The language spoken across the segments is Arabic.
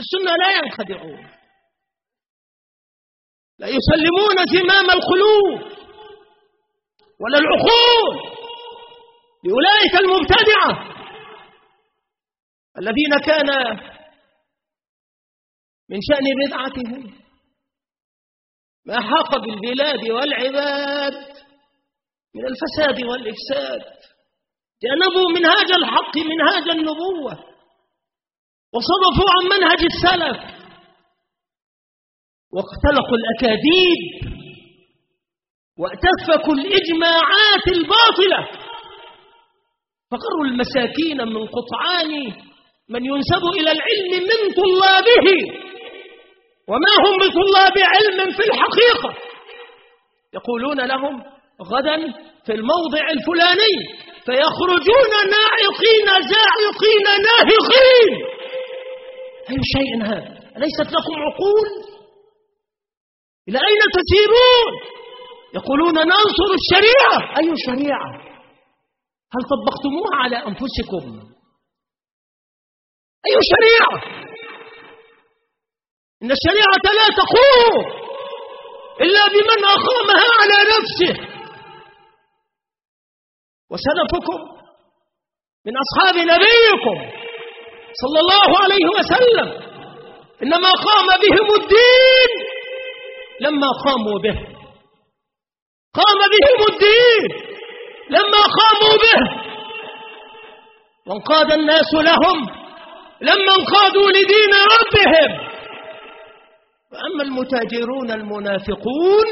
السنة لا ينخدعون، لا يسلمون زمام القلوب ولا العقول لأولئك المبتدعة الذين كان من شأن بدعتهم ما حاق بالبلاد والعباد من الفساد والإفساد. جانبوا منهاج الحق منهاج النبوة وصرفوا عن منهج السلف واختلقوا الأكاذيب واتفكوا الإجماعات الباطلة، فقروا المساكين من قطعان من ينسب إلى العلم من طلابه وما هم بطلاب علم في الحقيقة. يقولون لهم غدا في الموضع الفلاني فيخرجون ناعقين زاعقين ناهقين. أي شيء هذا؟ أليست لكم عقول؟ إلى أين تسيرون؟ يقولون ننصر الشريعة. أي شريعة؟ هل طبقتموها على أنفسكم؟ أي شريعة؟ إن الشريعة لا تقوم إلا بمن أقامها على نفسه. وسلفكم من أصحاب نبيكم صلى الله عليه وسلم إنما قام بهم الدين لما قاموا به، قام بهم الدين لما قاموا به، وانقاد الناس لهم لما انقادوا لدين ربهم. وأما المتاجرون المنافقون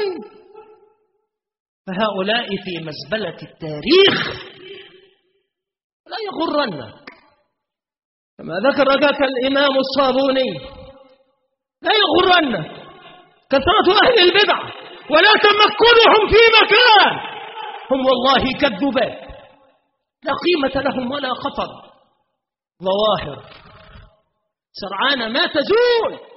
فهؤلاء في مزبلة التاريخ. لا يغرنك كما ذكر لك الإمام الصابوني، لا يغرنك كثرة أهل البدع ولا تمكنهم في مكان، هم والله كالذباب لا قيمة لهم ولا خطر، ظواهر سرعان ما تزول.